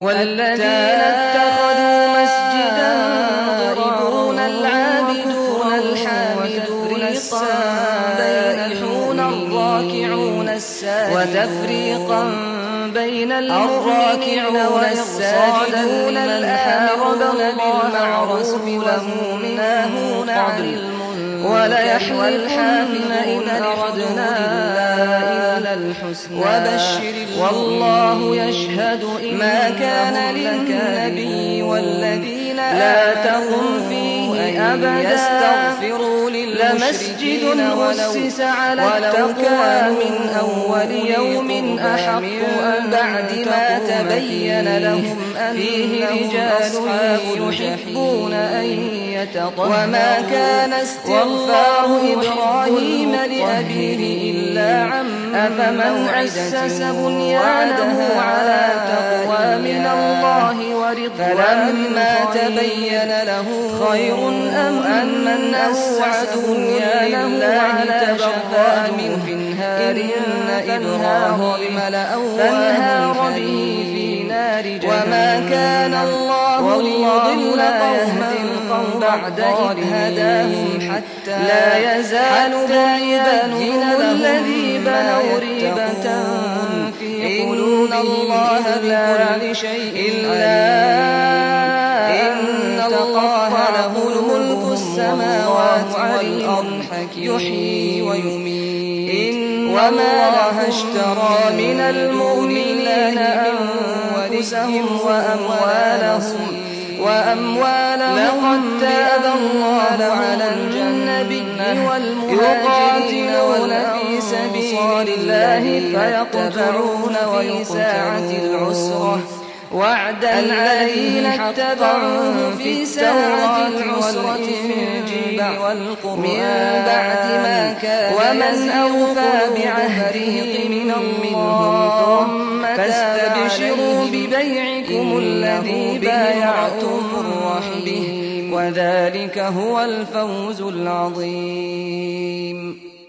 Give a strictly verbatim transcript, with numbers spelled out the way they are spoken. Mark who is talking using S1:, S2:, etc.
S1: والذين اتخذوا مسجدا ضرارون العابدون الحامدون السائحون الراكعون وتفريقا بين المؤمنين والساجدون الآمرون بالمعروف والناهون عن المنكر وليحلفن إن أردنا إلا الحسنى وبشر والله يشهد ما كان للنبي والذين لا تقم فيه أبدا يستغفروا لمسجد أسس على التقوى من أول يوم أحق أن بعد ما تبين لهم فيه رجال يحبون أن يتطهروا وما كان استغفار إبراهيم لأبيه إلا عن أفمن أسس بنيانه على تقوى من الله ورضوان فلما تبين له خير أم أن من أسس بنيانه على شفا جرف هار فانهار فانهار به في نار جهنم وما كان الله ليضل قوما بعد إذ هداهم حتى لا يزال بنيانهم الذي بنوا ريبة في قلوبهم الله بكل شيء إلا إن الله له ملك السماوات والأرض يحيي ويميت وما الله اشترى من المؤمنين أنفسهم وأموالهم وأموالهم قد تاب الله على النبي والمهاجرين في سبيل الله فيقطعون في ساعة العسرة وعدا الذين اتبعوه في ساعة العسرة من بعد ما كان ومن أوفى بعهده من الله فاستبشروا ببيعكم الذي بايعتم به وذلك هو الفوز العظيم.